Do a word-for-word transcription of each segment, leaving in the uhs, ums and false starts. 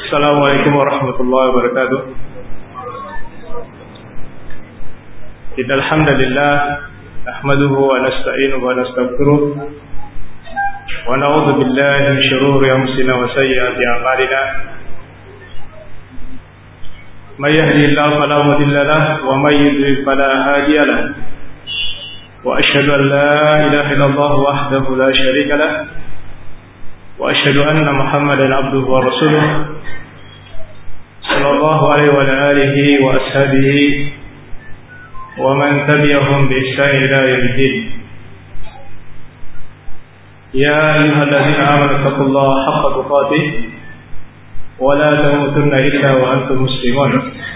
Assalamualaikum warahmatullahi wabarakatuh. Innal hamdalillah nahmaduhu wa nasta'inuhu wa nastaghfiruh wa na'udzu billahi min shururi anfusina wa sayyiati a'malina. May yahdihillahu fala mudilla lahu wa may yudlil fala hadiya lahu. Wa asyhadu an la ilaha illallah wahdahu la syarika lahu wa asyhadu anna Muhammadan abduhu wa rasuluh sallallahu alaihi wa alihi wa ashabihi wa man tabi'ahum bi ihsan ila yaumiddin. Ya ayyuhalladzina amanu taqullaha haqqa tuqatih wa la tamutunna illa wa antum muslimun.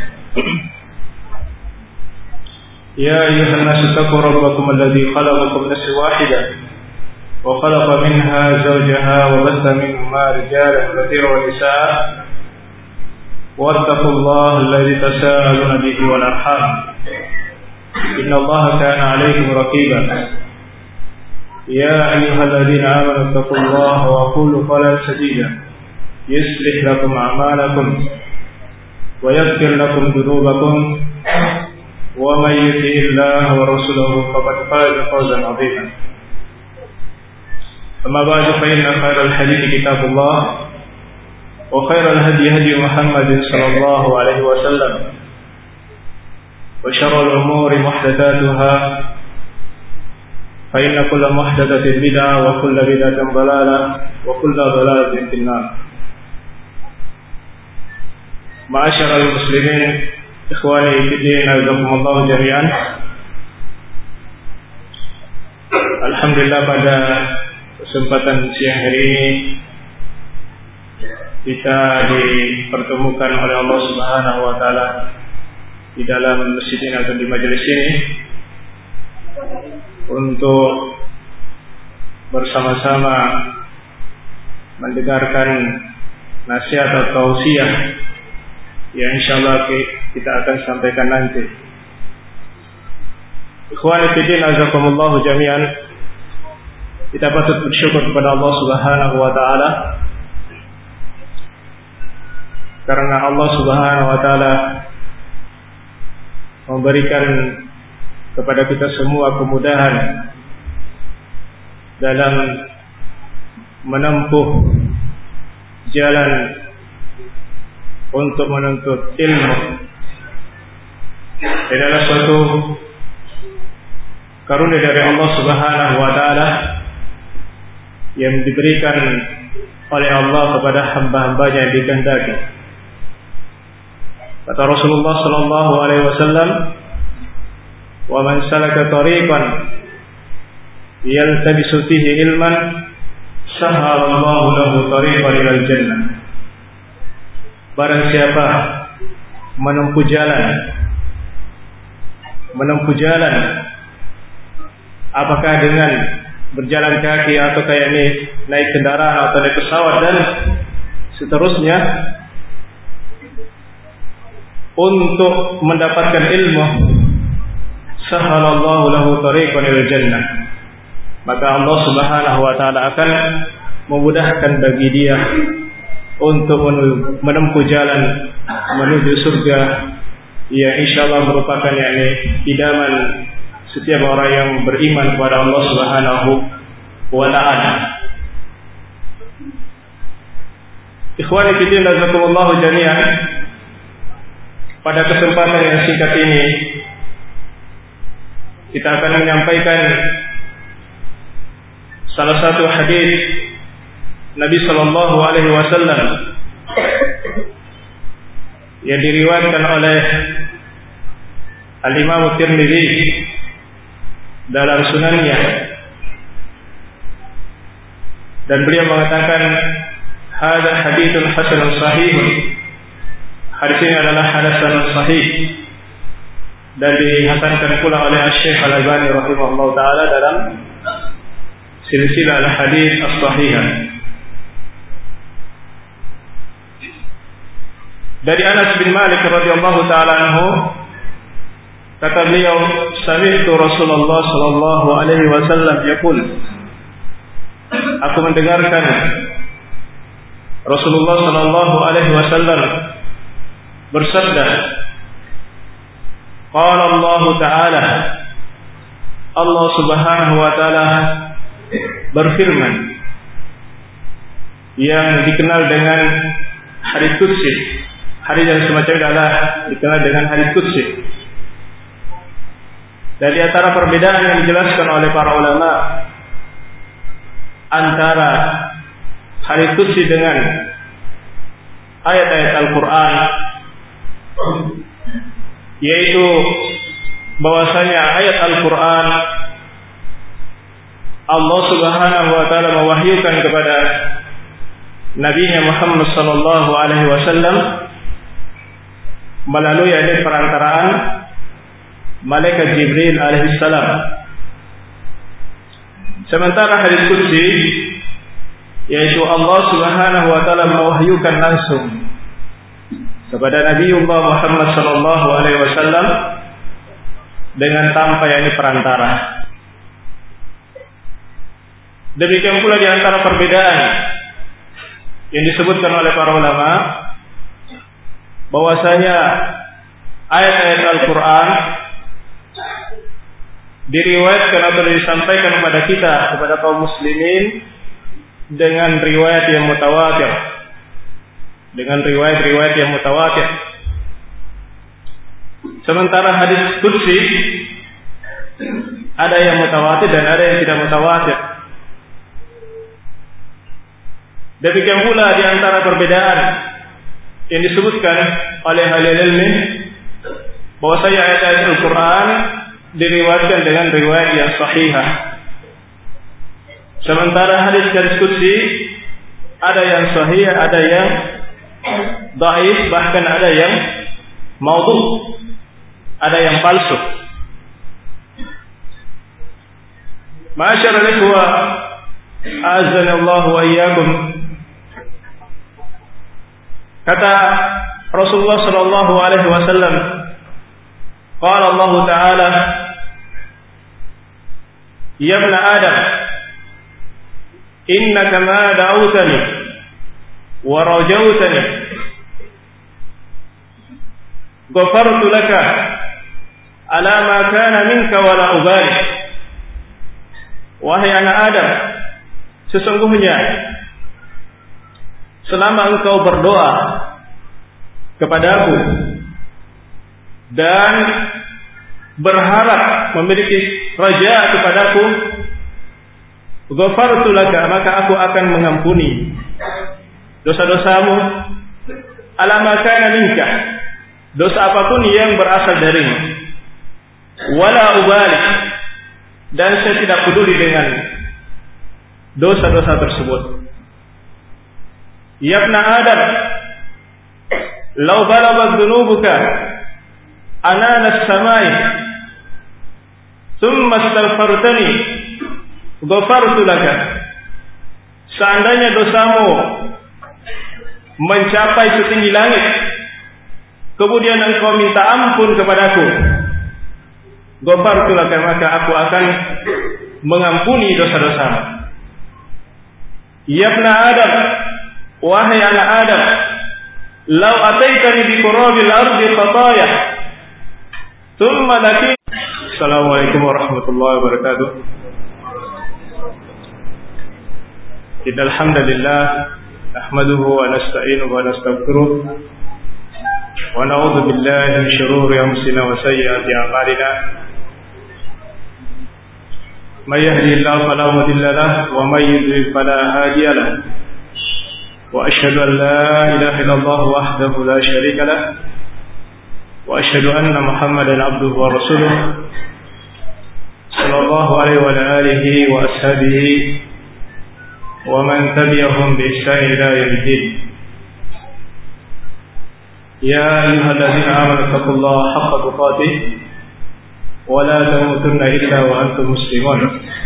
Ya ayyuhan nasu taqu rabbakum alladzi khalaqakum min nafsin wahidah wa khalaqa minha zawjaha wa bassa minhuma rijalan katsiran wa nisaa'a wattaqullaha alladzi tasaaluna bihi wal arham innallaha kana 'alaykum raqiban. Ya ayyuhalladzina amanu taqullaha wa qulu qawlan sadida yuslih lakum a'malakum wa yaghfir lakum dhunubakum wa may yuti'illaha wa rasulahu faqad faza fawzan 'azima. Amma ba'du, fa inna khairal hadithi kitabullah wa khairal hadi hadi Muhammadin sallallahu alaihi wasallam wa syarrul umuri muhdatsatuha fa inna kulla muhdatsatin bid'ah wa kulla bid'atin dhalalah wa kulla dhalalatin finnar. Ma'asyiral muslimin, ikhwani fiddin, azakumullah jami'an. Alhamdulillah, pada kesempatan siang hari ini kita dipertemukan oleh Allah Subhanahu wa taala di dalam masjid ini atau di majelis ini untuk bersama-sama mendengarkan nasihat atau tausiah yang insyaallah kita akan sampaikan nanti. Ikhwani fillah, azakumullah jami'an. Kita patut bersyukur kepada Allah Subhanahu wa taala karena Allah Subhanahu wa taala memberikan kepada kita semua kemudahan dalam menempuh jalan untuk menuntut ilmu. Ini adalah suatu karunia dari Allah Subhanahu wa taala yang diberikan oleh Allah kepada hamba-hambanya yang dikehendaki. Kata Rasulullah sallallahu alaihi wasallam, "Wa man salaka tariqan yaltabisu fihi ilman, sahhala Allahu lahu tariqan ilal jannah." Barang siapa menempuh jalan menempuh jalan apakah dengan berjalan kaki atau kayak ini naik kendaraan atau naik pesawat dan seterusnya, untuk mendapatkan ilmu, sahhalallahu lahu tariqan ilal jannah, maka Allah Subhanahu wa taala akan memudahkan bagi dia untuk menempuh jalan menuju surga yang insyaallah merupakan yakni idaman setiap orang yang beriman kepada Allah Subhanahu wa ta'ala. Ikhwani fillah, jazakumullah jami'an. Pada kesempatan yang singkat ini kita akan menyampaikan salah satu hadis Nabi sallallahu alaihi wasallam yang diriwayatkan oleh Al-Imam Tirmidzi dalam sunannya, dan beliau mengatakan hadza haditsun hasanun sahih. Hadis ini adalah hasan sahih dan dihasankan pula oleh Syekh Al-Albani rahimahullah taala dalam silsilah al-hadis as-sahihah. Dari Anas bin Malik radhiyallahu taala anhu, kata beliau, sami'tu Rasulullah sallallahu alaihi wasallam yaqul, aku mendengarkan Rasulullah sallallahu alaihi wasallam bersabda, qala Allah Ta'ala, Allah Subhanahu wa taala berfirman yang dikenal dengan hadits qudsi. Hadits yang semacam ini adalah dikenal dengan hadits qudsi. Dan di antara perbedaan yang dijelaskan oleh para ulama antara hadits qudsi dengan ayat-ayat Al-Quran, yaitu bahwasanya ayat Al-Quran Allah Subhanahu wa taala mewahyukan kepada Nabi-Nya Muhammad sallallahu alaihi wasallam melalui ada perantaraan malaikat Jibril alaihi salam. Sementara hadits qudsi yaitu Allah Subhanahu wa taala mewahyukan langsung kepada Nabiullah Muhammad sallallahu alaihi wasallam dengan tanpa yakni perantara. Demikian pula di antara perbedaan yang disebutkan oleh para ulama bahwasanya ayat-ayat Al-Quran diriwayatkan atau disampaikan kepada kita, kepada kaum muslimin dengan riwayat yang mutawatir, dengan riwayat-riwayat yang mutawatir. Sementara hadits qudsi ada yang mutawatir dan ada yang tidak mutawatir. Demikian pula di antara perbedaan yang disebutkan oleh ahli ilmu bahwasanya ayat-ayat Al-Quran diriwayatkan dengan riwayat yang sahihah. Sementara hadis-hadis qudsi ada yang sahih, ada yang dhaif, bahkan ada yang maudhu, ada yang palsu. Ma'asyiral ikhwah, azanallahu wa iyyakum. Kata Rasulullah sallallahu alaihi wasallam, qala Allah Ta'ala, ya ibn Adam, innaka ma da'awtani wa rajawtani ghafartu laka ala ma kana minka wa la ubali. Wahai anak Adam, sesungguhnya selama engkau berdoa kepadaku dan berharap memiliki raja kepadaku, ghafartu laka, maka aku akan mengampuni dosa-dosamu ala ma kana minka, dosa apapun yang berasal darimu, wala ubali, dan saya tidak peduli dengan dosa-dosa tersebut. Ya ibn Adam, law balaghat dhunubuka anana as-samai thumma astaghfartani ghafartu laka. Seandainya dosamu mencapai setinggi langit, kemudian engkau minta ampun kepadaku, ghafartu laka, maka aku akan mengampuni dosa-dosamu. Ya ibn Adam, wahai anak Adam, law ataitani bi qurabil ardi khataya thumma laki. Assalamualaikum warahmatullahi wabarakatuh. Innal hamdalillah nahmaduhu wa nasta'inuhu wa nastaghfiruh wa na'udzu billahi min shururi anfusina wa sayyiati a'malina. May yahdihillahu fala mudilla lahu wa may yudlil fala hadiya lahu. وأشهد أن لا إله إلا الله وحده لا شريك له وأشهد أن محمدا عبده ورسوله صلى الله عليه وعلى آله وأصحابه ومن تبعهم بإحسان إلى يوم الدين. يا أيها الذين آمنوا اتقوا الله حق تقاته ولا تموتن إلا وأنتم مسلمون.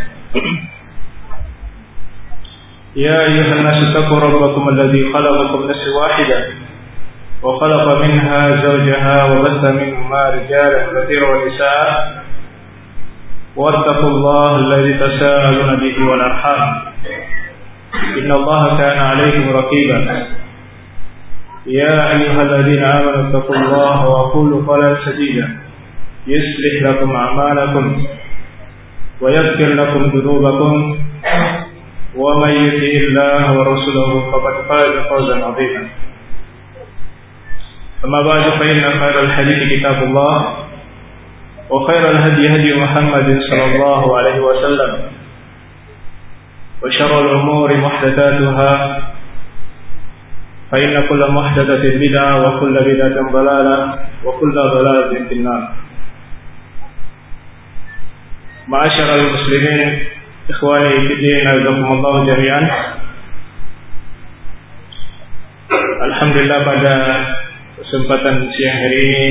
يا أيها الناس اتقوا ربكم الذي خلقكم من نفس واحدة وخلق منها زوجها وبث منهما رجالا كثيرا ونساء واتقوا الله الذي تساءلون به والأرحام إن الله كان عليكم رقيبا يا أيها الذين آمنوا اتقوا الله وقولوا قولا سديدا يصلح لكم أعمالكم ويغفر لكم ذنوبكم ومن يطع الله ورسوله فقد فاز فوزا عظيما أما بعد فإن خير الحديث كتاب الله وخير الهدي هدي محمد صلى الله عليه وسلم وشر الأمور محدثاتها فإن كل محدثة بدعة وكل بدعة ضلالة وكل ضلالة في النار. معاشر المسلمين إخواني في الدين أعزكم الله جميعا. Alhamdulillah pada kesempatan siang hari ini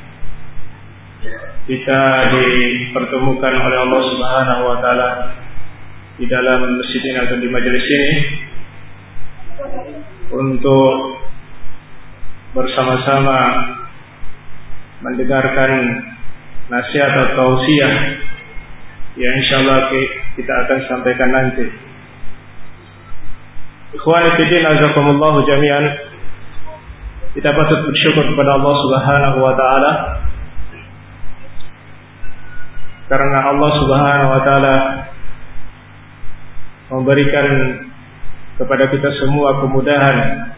kita dipertemukan oleh Allah Subhanahu wa taala di dalam masjid ini atau di majelis ini untuk bersama-sama mendengarkan nasihat atau tausiah yang insyaallah kita akan sampaikan nanti. Ikhwani fillah azakumullah jami'an, kita patut bersyukur kepada Allah Subhanahu wa taala karena Allah Subhanahu wa taala memberikan kepada kita semua kemudahan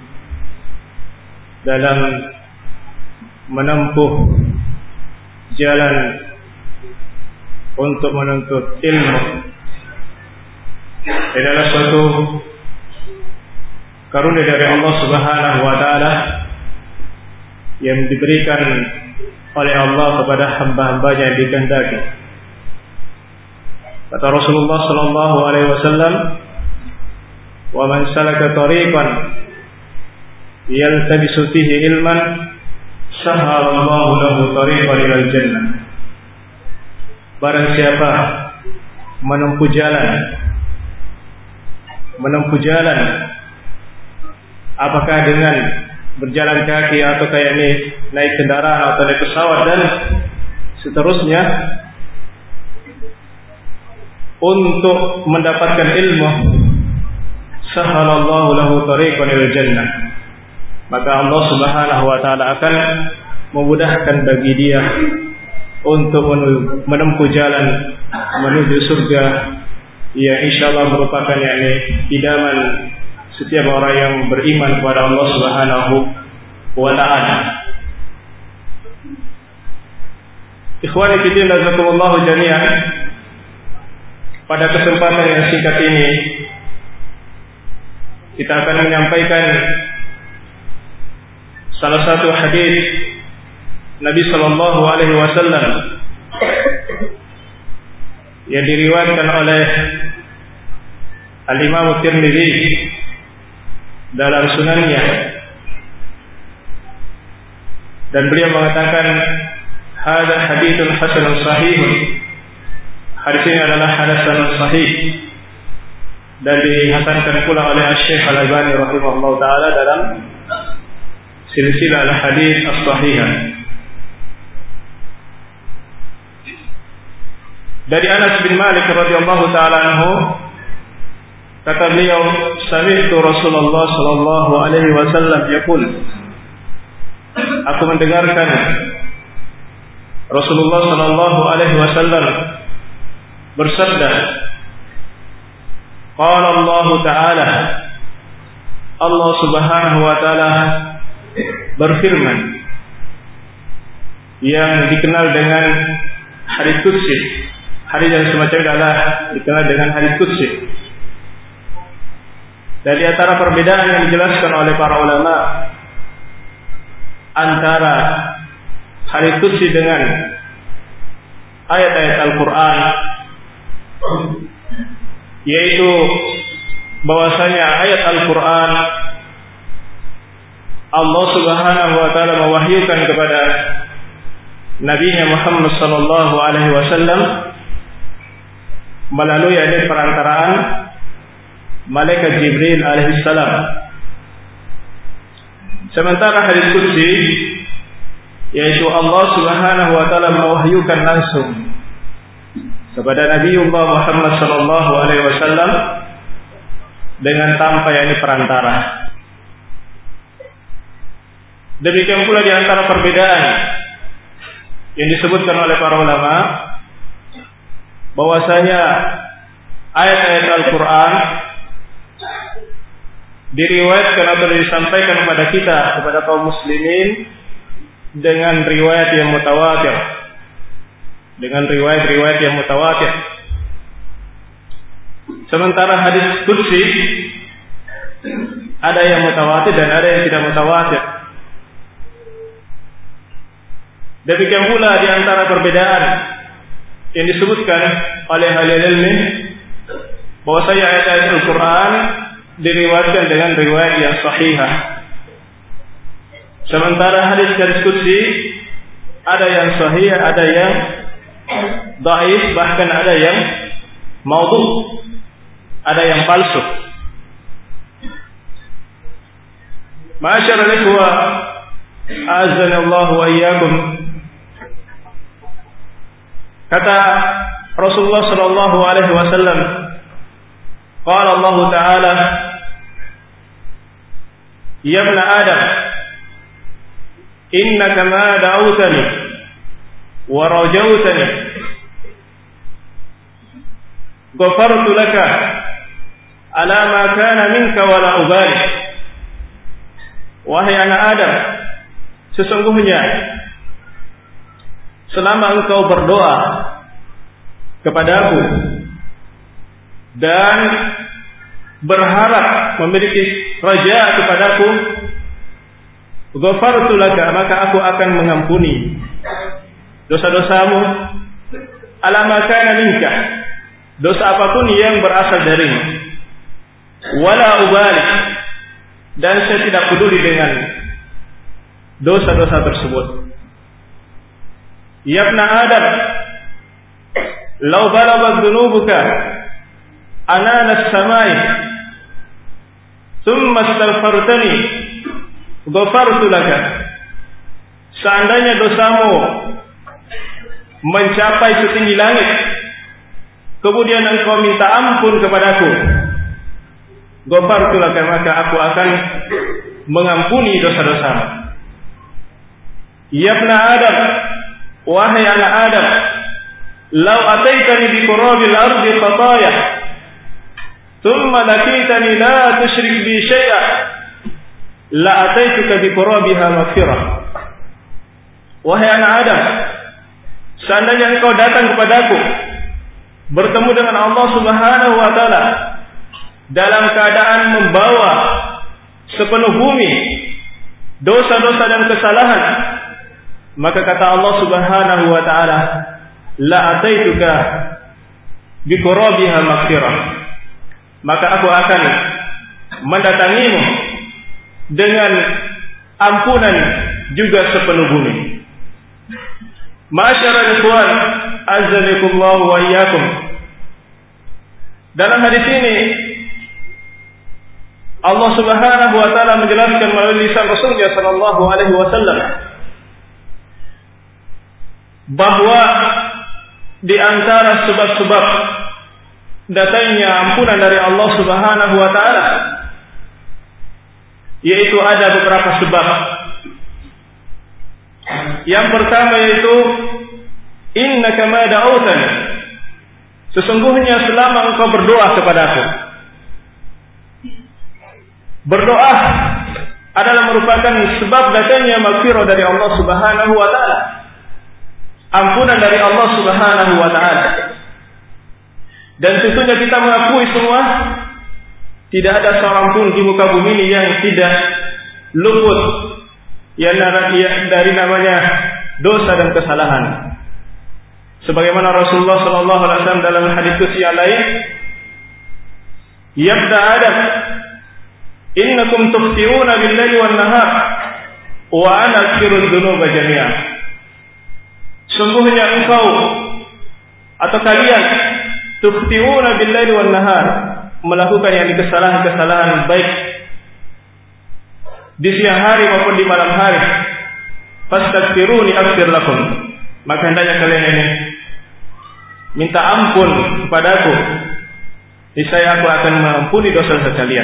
dalam menempuh jalan untuk menuntut ilmu. Ini adalah suatu karunia dari Allah Subhanahu wa taala yang diberikan oleh Allah kepada hamba-hambanya yang dikehendaki. Kata Rasulullah sallallahu alaihi wasallam, "Wa man salaka tariqan yaltabisu fihi ilman, sahhala Allahu lahu tariqan ilal jannah." Barang siapa menempuh jalan menempuh jalan apakah dengan berjalan kaki atau kayak ini naik kendaraan atau naik pesawat dan seterusnya untuk mendapatkan ilmu, sahhalallahu lahu tariqan ilal jannah, maka Allah Subhanahu wa taala akan memudahkan bagi dia untuk menempuh jalan menuju surga yang insyaallah merupakan yakni idaman setiap orang yang beriman kepada Allah Subhanahu wa taala. Ikhwani fillah jazakumullahu jami'an, pada kesempatan yang singkat ini kita akan menyampaikan salah satu hadis Nabi sallallahu alaihi wasallam yang diriwayatkan oleh Al-Imam Tirmidzi dalam sunannya, dan beliau mengatakan hadza haditsun hasanun sahihun, hadis ini adalah hasan sahih dan dihasankan pula oleh Syekh Al-Albani rahimahullah taala dalam silsilah al-hadits as-sahihah. Dari Anas bin Malik radhiyallahu taala anhu, kata beliau, sami'tu Rasulullah sallallahu alaihi wasallam yaqul, aku mendengarkan Rasulullah sallallahu alaihi wasallam bersabda, qala Allah taala, Allah Subhanahu wa taala berfirman yang dikenal dengan hadits qudsi. Hadis yang semacam ini adalah dikenal dengan hadits qudsi. Dan di antara perbedaan yang dijelaskan oleh para ulama antara hadits qudsi dengan ayat-ayat Al-Quran, yaitu bahwasanya ayat Al-Quran Allah Subhanahu wa taala mewahyukan kepada Nabi-Nya Muhammad sallallahu alaihi wasallam melalui ada perantaraan malaikat Jibril alaihi salam. Sementara hadits qudsi yaitu Allah Subhanahu wa taala mewahyukan langsung kepada Nabiullah Muhammad sallallahu alaihi wasallam dengan tanpa yakni perantara. Demikian pula di antara perbedaan yang disebutkan oleh para ulama bahwasanya ayat-ayat Al-Qur'an diriwayatkan atau disampaikan kepada kita, kepada kaum muslimin dengan riwayat yang mutawatir. Dengan riwayat-riwayat yang mutawatir. Sementara hadis qudsi ada yang mutawatir dan ada yang tidak mutawatir. Demikian pula di antara perbedaan yang disebutkan oleh ahli ilmu bahwasanya ayat-ayat Al-Qur'an diriwayatkan dengan riwayat yang sahihah. Sementara hadis-hadis qudsi ada yang sahih, ada yang dhaif, bahkan ada yang maudhu', ada yang palsu. Ma'asyiral ikhwah, azanallahu wa iyyakum. Kata Rasulullah sallallahu alaihi wasallam, qala Allah Ta'ala, ya ibn Adam, innaka ma da'awtani wa rajawtani ghafartu laka ala ma kana minka wa la ubali. Wahai anak Adam, sesungguhnya selama engkau berdoa kepadaku dan berharap memiliki raja kepadaku, ghafartu laka, maka aku akan mengampuni dosa-dosamu ala ma kana minka, dosa apapun yang berasal darimu, wala ubali, dan saya tidak peduli dengan dosa-dosa tersebut. Ya ibn Adam, law balaghat dhunubuka anana as-samai thumma astaghfartani ghafartu laka. Seandainya dosamu mencapai setinggi langit, kemudian engkau minta ampun kepadaku, ghafartu laka, maka aku akan mengampuni dosa-dosamu. Ya ibn Adam, wahai anak Adam, law ataitani bi qurabil ardi khataya thumma lakitani la tusyrik bi syai'a la ataituka bi qurabiha maghfirah. Wahai anak Adam, seandainya engkau datang kepadaku bertemu dengan Allah Subhanahu wa taala dalam keadaan membawa sepenuh bumi dosa-dosa dan kesalahan, maka kata Allah Subhanahu wa taala, la ataituka bi qurabiha maghfirah, maka aku akan mendatangimu dengan ampunan juga sepenuh bumi. Ma'asyiral ikhwan, azzakumullah wa iyyakum. Dalam hadis ini Allah Subhanahu wa taala menjelaskan melalui lisan Rasulnya sallallahu alaihi wasallam bahwa di antara sebab-sebab datangnya ampunan dari Allah Subhanahu wa taala yaitu ada beberapa sebab. Yang pertama yaitu innaka ma da'awtani, sesungguhnya selama engkau berdoa kepadaku. Berdoa adalah merupakan sebab datangnya maghfirah dari Allah Subhanahu wa taala, ampunan dari Allah Subhanahu wa taala. Dan tentunya kita mengakui semua tidak ada seorang pun di muka bumi ini yang tidak luput yang dari namanya dosa dan kesalahan. Sebagaimana Rasulullah sallallahu alaihi wasallam dalam hadis qudsi lain, ya ibn Adam, innakum tukhti'una bil-laili wan-nahar wa ana aghfiru dzunuba jami'an. Sungguhnya engkau atau kalian tukhti'una bil-laili wan-nahar, melakukan yang kesalahan-kesalahan baik di siang hari maupun di malam hari. Fastaghfiruni aghfir lakum, maka hendaknya kalian ini minta ampun kepadaku, niscaya aku akan mengampuni dosa-dosa kalian.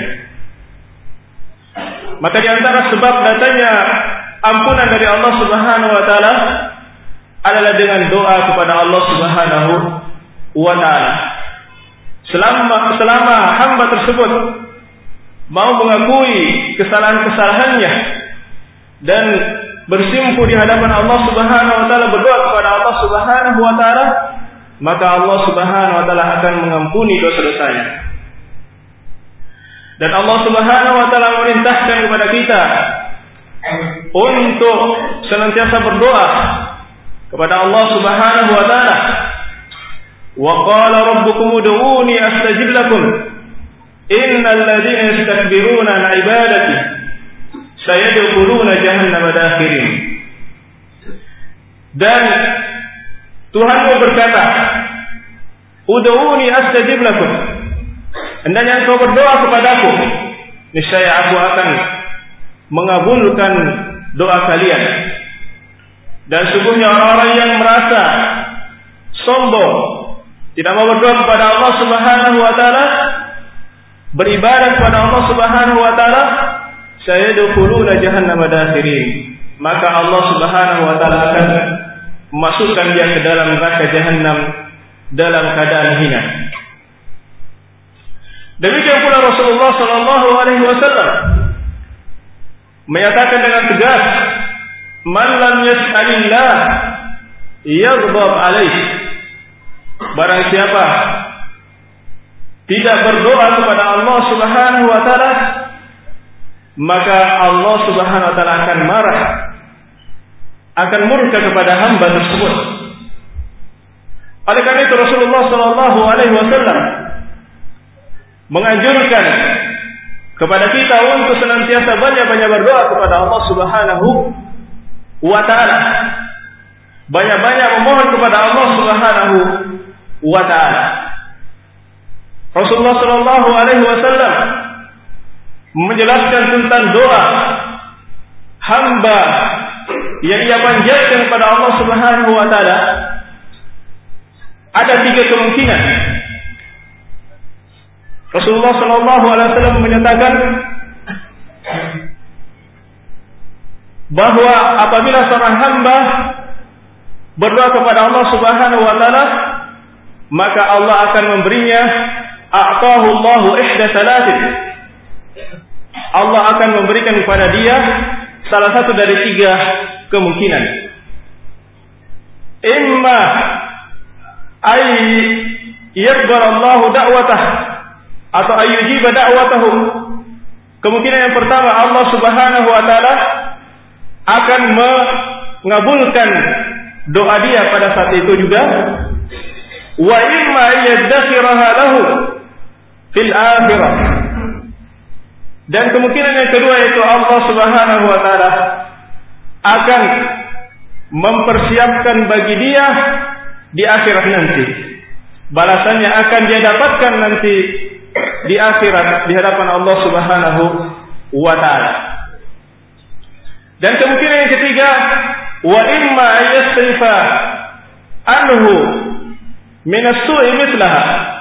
Maka di antara sebab datanya ampunan dari Allah Subhanahu wa taala adalah dengan doa kepada Allah Subhanahu wa taala. Selama selama hamba tersebut mau mengakui kesalahan-kesalahannya dan bersimpu di hadapan Allah Subhanahu wa taala, berdoa kepada Allah Subhanahu wa taala, maka Allah Subhanahu wa taala akan mengampuni dosa-dosanya. Dan Allah Subhanahu wa taala memerintahkan kepada kita untuk senantiasa berdoa kepada Allah Subhanahu wa taala. Wa qala rabbukum ud'uni astajib lakum innal ladzina yastakbiruna an ibadati sayadkhuluna jahannama dakhirin. Dan Tuhanmu berkata, ud'uni astajib lakum, hendaknya engkau berdoa kepadaku, niscaya aku akan mengabulkan doa kalian. Dan sungguhnya orang-orang yang merasa sombong, tidak mau berdoa kepada Allah Subhanahu wa taala, beribadah kepada Allah Subhanahu wa taala, sayadkhuluna jahannama dakhirin, maka Allah Subhanahu wa taala akan memasukkan dia ke dalam neraka jahanam dalam keadaan hina. Demikian pula Rasulullah sallallahu alaihi wasallam menyatakan dengan tegas, man lam yas'alillah yaghdab alaihi, barang siapa tidak berdoa kepada Allah Subhanahu wa taala, maka Allah Subhanahu wa taala akan marah, akan murka kepada hamba tersebut. Oleh karena itu Rasulullah sallallahu alaihi wasallam menganjurkan kepada kita untuk senantiasa banyak-banyak berdoa kepada Allah Subhanahu wa taala. Banyak-banyak memohon kepada Allah Subhanahu wa taala. Rasulullah sallallahu alaihi wasallam menjelaskan tentang doa hamba yang ia panjatkan kepada Allah Subhanahu wa taala. Ada tiga kemungkinan. Rasulullah sallallahu alaihi wasallam menyatakan bahwa apabila seorang hamba berdoa kepada Allah Subhanahu wa taala, maka Allah akan memberinya a'tahu Allahu ihda salatin. Allah akan memberikan kepada dia salah satu dari tiga kemungkinan. Imma ay yakbar Allahu da'watah, atau ayyujiba da'watahu. Kemungkinan yang pertama, Allah Subhanahu wa taala akan mengabulkan doa dia pada saat itu juga. Wa imma yadkhiraha lahu fil akhirah. Dan kemungkinan yang kedua yaitu Allah Subhanahu wa taala akan mempersiapkan bagi dia di akhirat nanti. Balasannya akan dia dapatkan nanti di akhirat di hadapan Allah Subhanahu wa taala. Dan kemungkinan yang ketiga, wa imma yasrifa anhu min as-su'i mithlaha,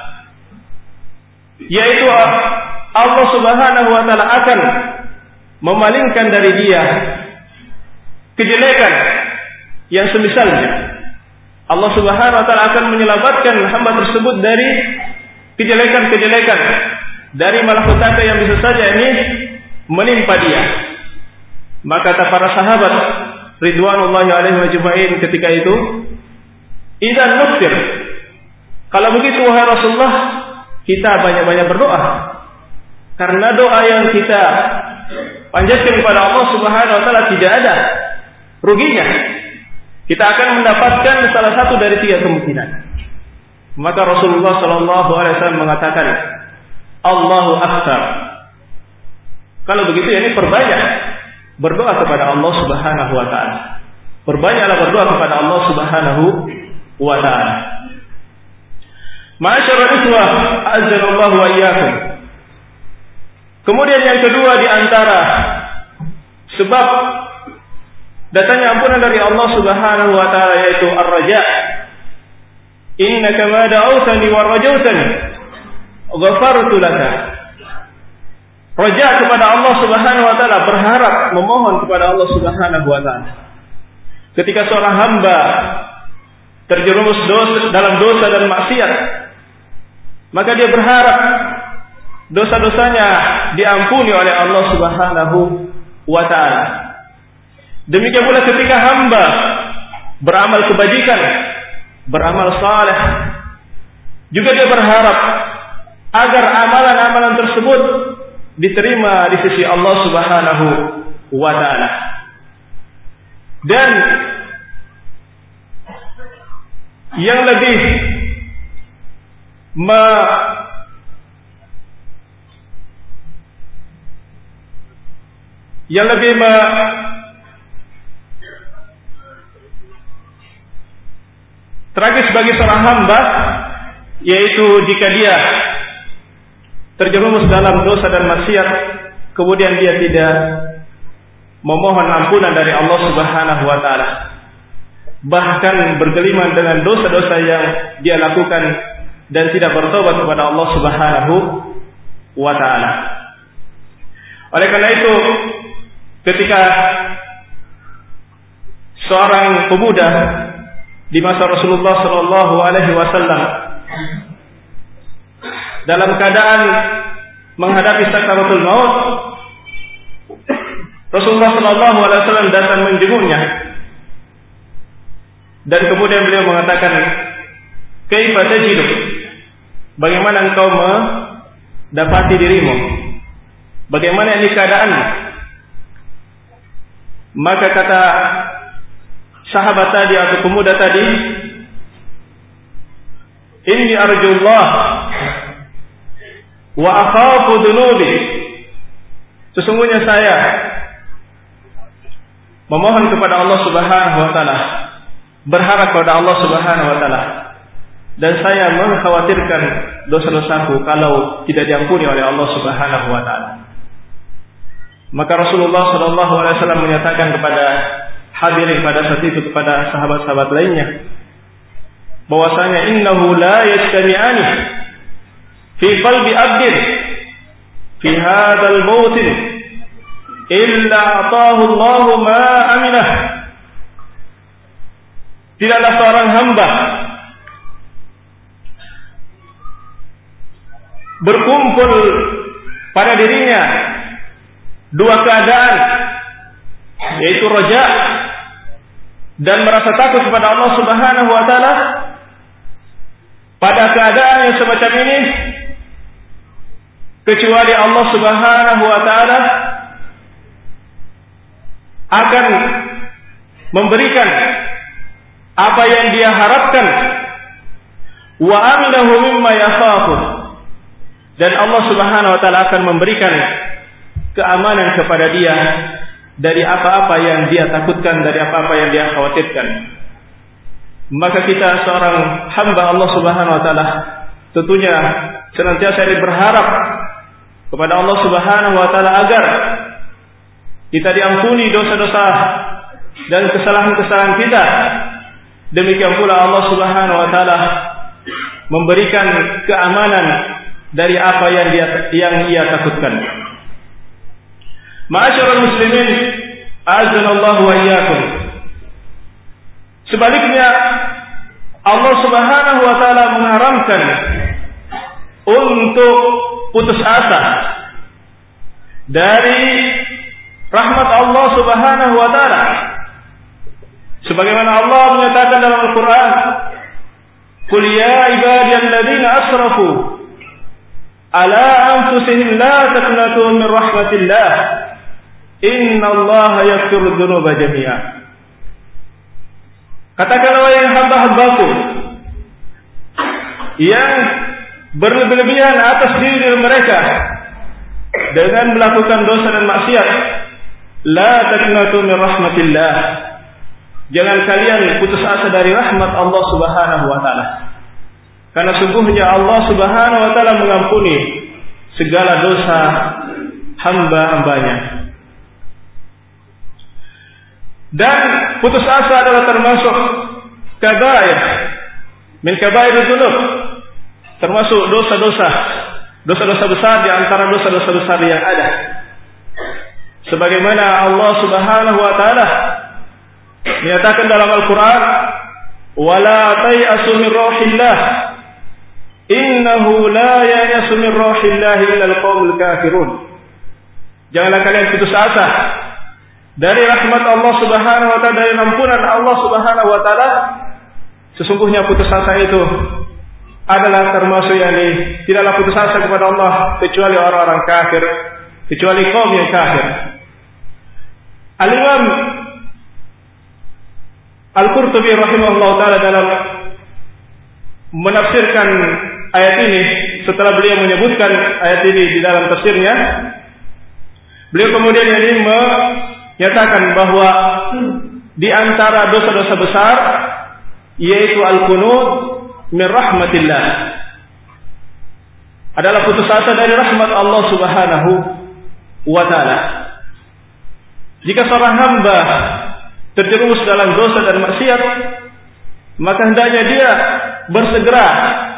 yaitu Allah Subhanahu wa taala akan memalingkan dari dia kejelekan yang semisalnya. Allah Subhanahu wa taala akan menyelamatkan hamba tersebut dari kejelekan-kejelekan, dari malapetaka yang bisa saja ini menimpa dia. Maka kata para sahabat ridwanullahi alaihim ajma'in ketika itu, idzan nuktir, kalau begitu wahai Rasulullah, kita banyak-banyak berdoa, karena doa yang kita panjatkan kepada Allah Subhanahu wa taala tidak ada ruginya. Kita akan mendapatkan salah satu dari tiga kemungkinan. Maka Rasulullah sallallahu alaihi wasallam mengatakan, Allahu akbar. Kalau begitu ya ini perbanyak berdoa kepada Allah Subhanahu wa taala. Perbanyaklah berdoa kepada Allah Subhanahu wa taala. Ma'asyiral ikhwah, azanallahu wa iyyakum. Kemudian yang kedua di antara sebab datanya ampunan dari Allah Subhanahu wa taala yaitu ar-raja. Innaka ma da'awtani wa rajautani ghafartu laka. Raja kepada Allah Subhanahu wa taala, berharap, memohon kepada Allah Subhanahu wa taala. Ketika seorang hamba terjerumus dosa, dalam dosa dan maksiat, maka dia berharap dosa-dosanya diampuni oleh Allah Subhanahu wa taala. Demikian pula ketika hamba beramal kebajikan, beramal saleh, juga dia berharap agar amalan-amalan tersebut diterima di sisi Allah Subhanahu wa taala. Dan yang lebih me yang lebih me tragis bagi seorang hamba, yaitu jika dia terjerumus dalam dosa dan maksiat, kemudian dia tidak memohon ampunan dari Allah Subhanahu wa taala, bahkan bergelimang dengan dosa-dosa yang dia lakukan dan tidak bertobat kepada Allah Subhanahu wa taala. Oleh karena itu, ketika seorang pemuda di masa Rasulullah sallallahu alaihi wasallam dalam keadaan menghadapi sakaratul maut, Rasulullah sallallahu alaihi wasallam datang menjenguknya, dan kemudian beliau mengatakan, "Kaifa tajidu?" Bagaimana engkau mendapati dirimu? Bagaimana ini keadaanmu? Maka kata sahabat tadi atau pemuda tadi, "Inni arjullah wa akhafu dhunubi." Sesungguhnya saya memohon kepada Allah Subhanahu wa taala, berharap kepada Allah Subhanahu wa taala, dan saya mengkhawatirkan dosa-dosaku kalau tidak diampuni oleh Allah Subhanahu wa taala. Maka Rasulullah sallallahu alaihi wasallam menyatakan kepada hadirin pada saat itu, kepada sahabat-sahabat lainnya, bahwasanya innahu la yajtami'ani fi qalbi 'abdin fi hadzal mawtin illa ataahu Allahu ma aminah. Tidaklah seorang hamba berkumpul pada dirinya dua keadaan, yaitu raja dan merasa takut kepada Allah Subhanahu wa taala. Pada keadaan yang semacam ini, kecuali Allah Subhanahu wa taala akan memberikan apa yang dia harapkan, wa aminahu mimma yakhafun, dan Allah Subhanahu wa taala akan memberikan keamanan kepada dia dari apa-apa yang dia takutkan, dari apa-apa yang dia khawatirkan. Maka kita seorang hamba Allah Subhanahu wa taala tentunya senantiasa berharap kepada Allah Subhanahu wa taala agar kita diampuni dosa-dosa dan kesalahan-kesalahan kita. Demikian pula Allah Subhanahu wa taala memberikan keamanan dari apa yang dia yang ia takutkan. Ma'asyiral muslimin, azanallahu wa iyyakum. Sebaliknya, Allah Subhanahu wa taala mengharamkan untuk putus asa dari rahmat Allah Subhanahu wa taala. Sebagaimana Allah menyatakan dalam Al-Qur'an, "Qul ya ibadiyalladzina asrafu ala anfusihim la taqnatu min rahmatillah. Innallaha yaghfiru dzunuba jami'a." Katakanlah, wahai hamba-hambaku yang berlebihan atas diri mereka dengan melakukan dosa dan maksiat, la taqnatu min rahmatillah. Jangan kalian putus asa dari rahmat Allah Subhanahu wa taala. Karena sungguhnya Allah Subhanahu wa taala mengampuni segala dosa hamba-hambanya. Dan putus asa adalah termasuk kabair min kabair dzunub, termasuk dosa-dosa dosa-dosa besar di antara dosa-dosa besar yang ada. Sebagaimana Allah Subhanahu wa taala menyatakan dalam Al-Qur'an, "Wala tay'asu min rauhillah, innahu la ya'yasu min rauhillah illa al-qaumul kafirun." Janganlah kalian putus asa dari rahmat Allah Subhanahu wa taala, dari ampunan Allah Subhanahu wa taala. Sesungguhnya putus asa itu adalah termasuk yang di, tidaklah putus asa kepada Allah kecuali orang-orang kafir, kecuali kaum yang kafir. Al-Imam Al-Qurtubi rahimahullah ta'ala dalam menafsirkan ayat ini, setelah beliau menyebutkan ayat ini di dalam tafsirnya, beliau kemudian ini menyatakan bahwa di antara dosa-dosa besar yaitu al-qunut min rahmatillah, adalah putus asa dari rahmat Allah Subhanahu wa taala. Jika seorang hamba terjerumus dalam dosa dan maksiat, maka hendaknya dia bersegera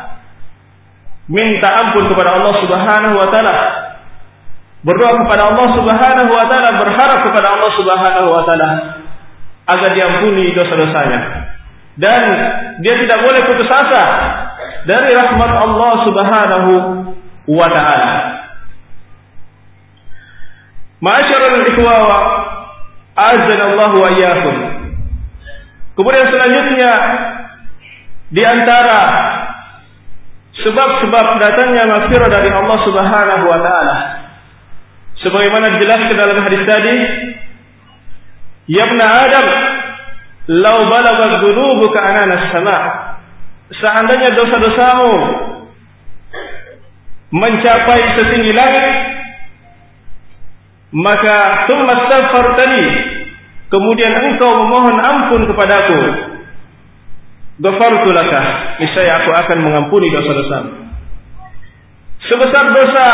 minta ampun kepada Allah Subhanahu wa taala, berdoa kepada Allah Subhanahu wa taala, berharap kepada Allah Subhanahu wa taala agar diampuni dosa-dosanya, dan dia tidak boleh putus asa dari rahmat Allah Subhanahu wa taala. Ma'asyiral ikhwah wa azanallahu wa iyyakum. Kemudian selanjutnya di antara sebab-sebab datangnya maghfirah dari Allah Subhanahu wa taala, sebagaimana dijelaskan dalam hadis tadi, "Ya ibn Adam, law balagat dhunubuka ananas sama." Seandainya dosa-dosamu mencapai setinggi langit, maka tsumma astaghfartani, kemudian engkau memohon ampun kepadaku, ghafartu laka, niscaya aku akan mengampuni dosa-dosamu. Sebesar dosa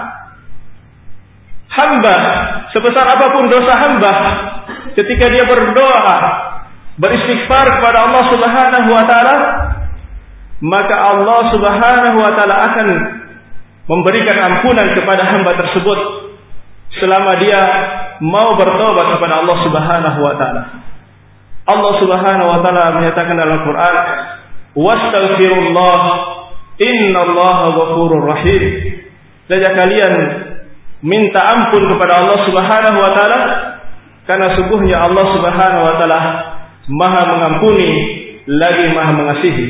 hamba, sebesar apapun dosa hamba, ketika dia berdoa, beristighfar kepada Allah Subhanahu wa taala, maka Allah Subhanahu wa taala akan memberikan ampunan kepada hamba tersebut selama dia mau bertobat kepada Allah Subhanahu wa taala. Allah Subhanahu wa taala menyatakan dalam Al-Qur'an, "Wastaghfirullah, innallaha ghafurur rahim." Saja kalian minta ampun kepada Allah Subhanahu wa taala, karena sungguhnya Allah Subhanahu wa taala Maha mengampuni lagi Maha mengasihi.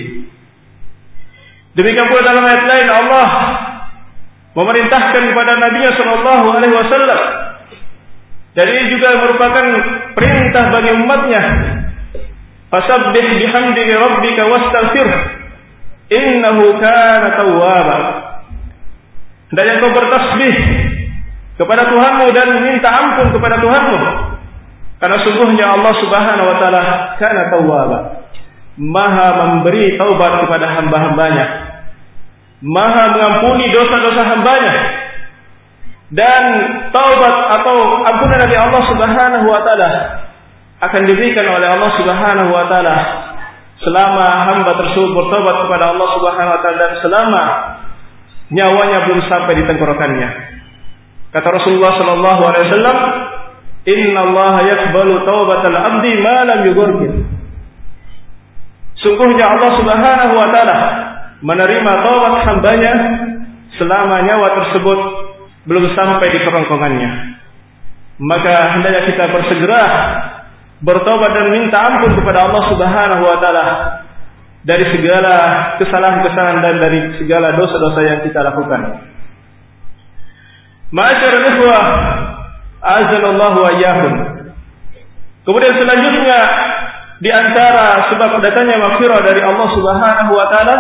Demikian pula dalam ayat lain Allah memerintahkan kepada Nabi-Nya sallallahu alaihi wasallam, dan ini juga merupakan perintah bagi umatnya, "Fasabbih bihamdi rabbika wastaghfir, innahu kana tawwaba." Hendaknya kau bertasbih kepada Tuhanmu dan minta ampun kepada Tuhanmu, karena sungguhnya Allah Subhanahu wa taala kana tawwaba, Maha memberi taubat kepada hamba-hambanya, Maha mengampuni dosa-dosa hambanya. Dan taubat atau ampunan dari Allah Subhanahu wa taala akan diberikan oleh Allah Subhanahu wa taala selama hamba tersebut bertobat kepada Allah Subhanahu wa taala dan selama nyawanya belum sampai di tenggorokannya. Kata Rasulullah sallallahu alaihi wasallam, "Innallaha yaqbalu taubatal 'abdi ma lam yughargir." Sungguhnya Allah Subhanahu wa taala menerima taubat hambanya selama nyawa tersebut belum sampai di kerongkongannya. Maka hendaknya kita bersegera bertobat dan minta ampun kepada Allah Subhanahu wa taala dari segala kesalahan-kesalahan dan dari segala dosa-dosa yang kita lakukan. Ma'asyiral ikhwah, azanallahu wa iyyakum. Kemudian selanjutnya di antara sebab datangnya maghfirah dari Allah Subhanahu wa taala,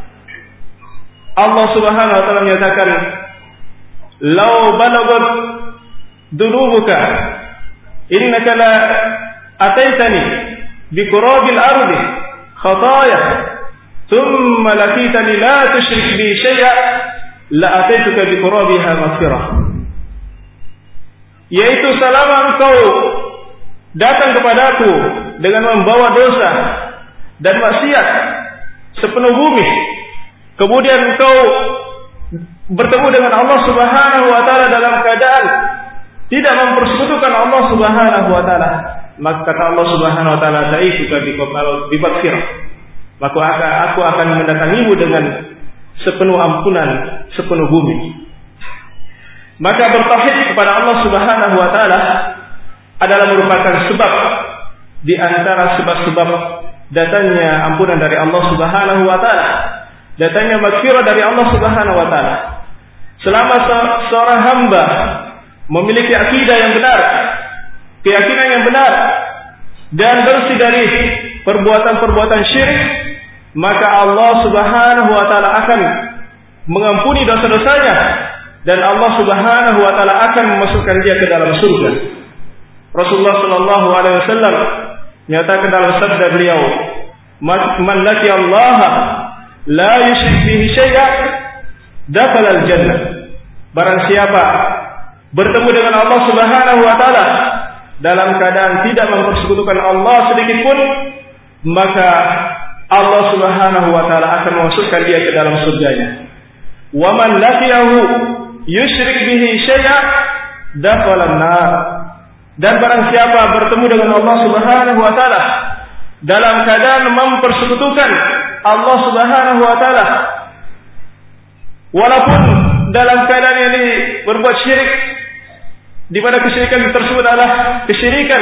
Allah Subhanahu wa taala menyatakan, "Law balagat dunubuka innaka la ataitani bi qurabil ardi khataaya thumma lakitani la tushrik bi syai'a la ataituka bi qurabiha maghfirah." Yaitu selama engkau datang kepadaku dengan membawa dosa dan maksiat sepenuh bumi, kemudian engkau bertemu dengan Allah Subhanahu wa taala dalam keadaan tidak mempersekutukan Allah Subhanahu wa taala, maka kata Allah Subhanahu wa taala, "Ta'ituka bi maghfirah." Maka aku akan mendatangimu dengan sepenuh ampunan, sepenuh bumi. Maka bertauhid kepada Allah Subhanahu wa taala adalah merupakan sebab di antara sebab-sebab datangnya ampunan dari Allah Subhanahu wa taala, datangnya maghfirah dari Allah Subhanahu wa taala. Selama se- seorang hamba memiliki akidah yang benar, keyakinan yang benar, dan bersih dari perbuatan-perbuatan syirik, maka Allah Subhanahu wa taala akan mengampuni dosa-dosanya dan Allah Subhanahu wa taala akan memasukkan dia ke dalam surga. Rasulullah sallallahu alaihi wasallam menyatakan dalam sabda beliau, "Man laqi Allah la yusyrik bihi syai'an dakhala al-jannah." Barang siapa bertemu dengan Allah Subhanahu wa taala dalam keadaan tidak mempersekutukan Allah sedikit pun, maka Allah Subhanahu wa taala akan memasukkan dia ke dalam surganya. Wa man laqiyahu yusyrik bihi syai'an dakhala an-nar. Dan barang siapa bertemu dengan Allah Subhanahu wa taala dalam keadaan mempersekutukan Allah Subhanahu wa taala, walaupun dalam keadaan ini berbuat syirik, di mana kesyirikan tersebut adalah kesyirikan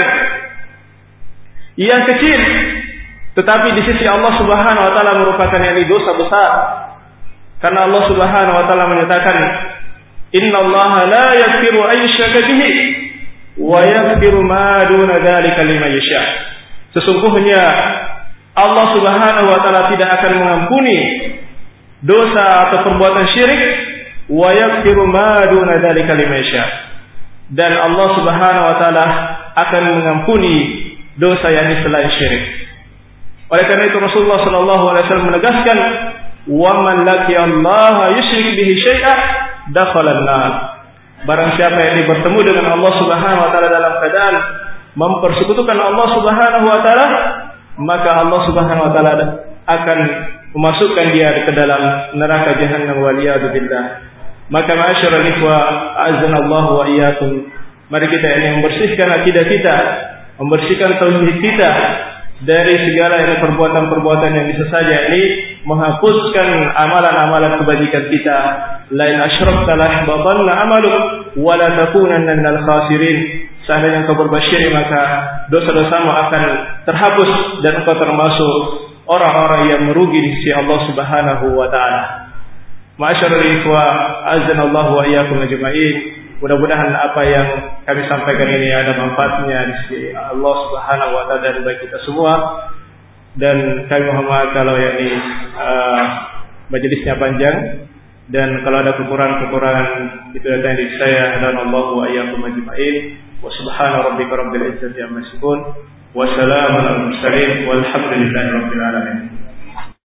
yang kecil, tetapi di sisi Allah Subhanahu wa taala merupakan yang dosa besar. Karena Allah Subhanahu wa taala menyatakan, "Innallaha la yaghfiru an yushraka bihi wa yaghfiru ma duna dzalika liman yasha." Sesungguhnya Allah Subhanahu wa taala tidak akan mengampuni dosa atau perbuatan syirik, wa yaghfiru ma duna dzalika liman yasha. Dan Allah Subhanahu wa taala akan mengampuni dosa yang selain syirik. Oleh karena itu Rasulullah sallallahu alaihi wasallam menegaskan, "Wa man laqiyallaha yusyrik bihi syai'an dakhala an-nar." Barang siapa yang bertemu dengan Allah Subhanahu wa taala dalam keadaan mempersekutukan Allah Subhanahu wa taala, maka Allah Subhanahu wa taala akan memasukkan dia ke dalam neraka jahannam wal iyad billah. Maka ma'asyiral ikhwa, azanallahu wa iyyakum, mari kita ini membersihkan akidah kita, membersihkan tauhid kita dari segala yang perbuatan-perbuatan yang bisa saja ini menghapuskan amalan-amalan kebajikan kita. Lain asyrakta la yahbatanna amaluk wa la takunanna minal khasirin. Seandainya engkau berbuat syirik, maka dosa-dosamu akan terhapus dan engkau termasuk orang-orang yang merugi di sisi Allah Subhanahu wa taala. Ma'asyiral ikhwa, azanallahu wa iyyakum ajma'in. Mudah-mudahan apa yang kami sampaikan ini ada manfaatnya di sisi Allah Subhanahu wa taala dan bagi kita semua. Dan kami mohon maaf kalau yang ini uh, majelisnya panjang, dan kalau ada kekurangan-kekurangan itu datang dari saya. Dan Allah wa iyyakum ajma'in. Wa subhana rabbika rabbil izzati amma yasifun wa salamun alal mursalin walhamdulillahi rabbil alamin.